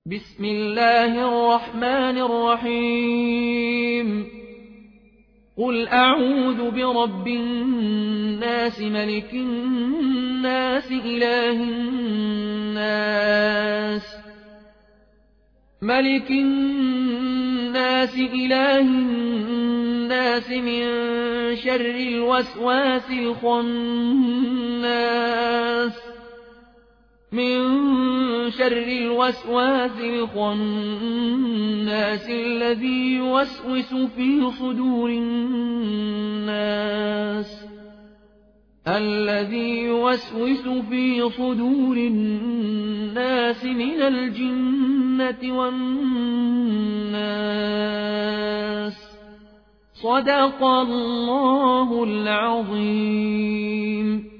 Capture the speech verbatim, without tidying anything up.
بسم الله الرحمن الرحيم قل أعوذ برب الناس ملك الناس إله الناس ملك الناس إله الناس من شر الوسواس الخناس من شر الوسواس الخناس الذي يوسوس في صدور الناس الذي يوسوس في صدور الناس من الجنة والناس صدق الله العظيم.